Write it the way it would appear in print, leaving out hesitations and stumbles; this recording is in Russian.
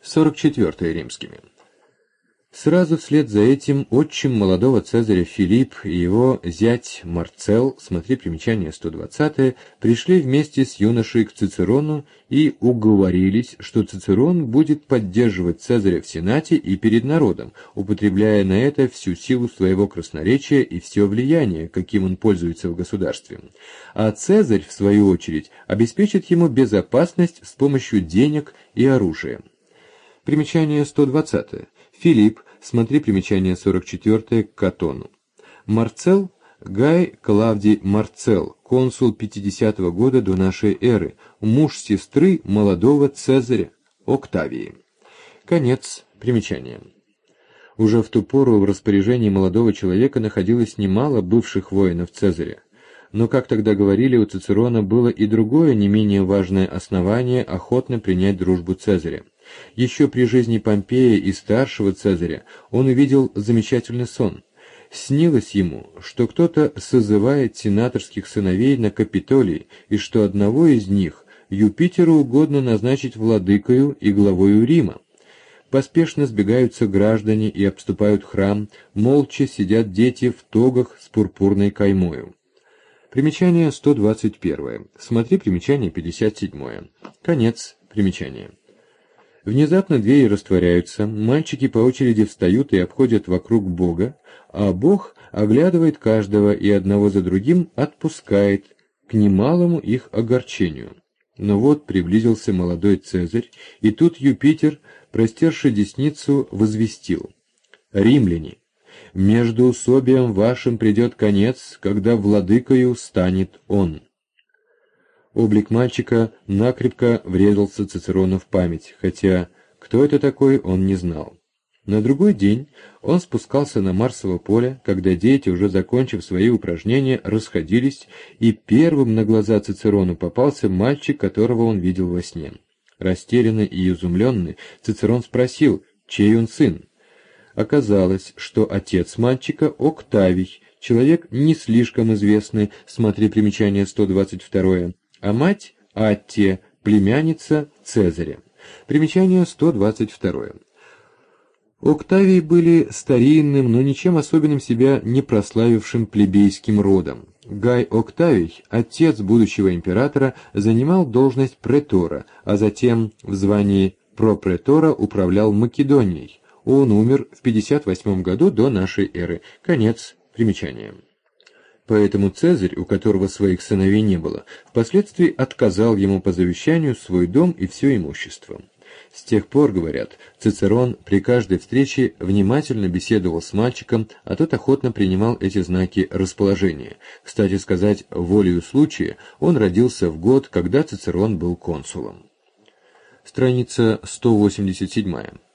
44 римскими. Сразу вслед за этим отчим молодого Цезаря Филипп и его зять Марцел, смотри примечание 120, пришли вместе с юношей к Цицерону и уговорились, что Цицерон будет поддерживать Цезаря в Сенате и перед народом, употребляя на это всю силу своего красноречия и все влияние, каким он пользуется в государстве. А Цезарь, в свою очередь, обеспечит ему безопасность с помощью денег и оружия. Примечание 120. Филипп, смотри примечание 44 к Катону. Марцел, Гай Клавдий Марцел, консул 50-го года до нашей эры, муж сестры молодого Цезаря, Октавии. Конец примечания. Уже в ту пору в распоряжении молодого человека находилось немало бывших воинов Цезаря. Но, как тогда говорили, у Цицерона было и другое, не менее важное основание охотно принять дружбу Цезаря. Еще при жизни Помпея и старшего Цезаря он увидел замечательный сон. Снилось ему, что кто-то созывает сенаторских сыновей на Капитолий, и что одного из них Юпитеру угодно назначить владыкою и главою Рима. Поспешно сбегаются граждане и обступают храм, молча сидят дети в тогах с пурпурной каймою. Примечание 121. Смотри примечание 57. Конец примечания. Внезапно двери растворяются, мальчики по очереди встают и обходят вокруг Бога, а Бог оглядывает каждого и одного за другим отпускает, к немалому их огорчению. Но вот приблизился молодой Цезарь, и тут Юпитер, простерши десницу, возвестил: «Римляне, междоусобием вашим придет конец, когда владыкою станет он». Облик мальчика накрепко врезался Цицерону в память, хотя кто это такой, он не знал. На другой день он спускался на Марсово поле, когда дети, уже закончив свои упражнения, расходились, и первым на глаза Цицерону попался мальчик, которого он видел во сне. Растерянный и изумленный, Цицерон спросил, чей он сын. Оказалось, что отец мальчика Октавий, человек не слишком известный, смотри примечание 122, а мать Аттия, племянница Цезаря. Примечание 122. Октавии были старинным, но ничем особенным себя не прославившим плебейским родом. Гай Октавий, отец будущего императора, занимал должность претора, а затем в звании пропретора управлял Македонией. Он умер в 58 году до нашей эры. Конец примечания. Поэтому Цезарь, у которого своих сыновей не было, впоследствии отказал ему по завещанию свой дом и все имущество. С тех пор, говорят, Цицерон при каждой встрече внимательно беседовал с мальчиком, а тот охотно принимал эти знаки расположения. Кстати сказать, волею случая он родился в год, когда Цицерон был консулом. Страница 187.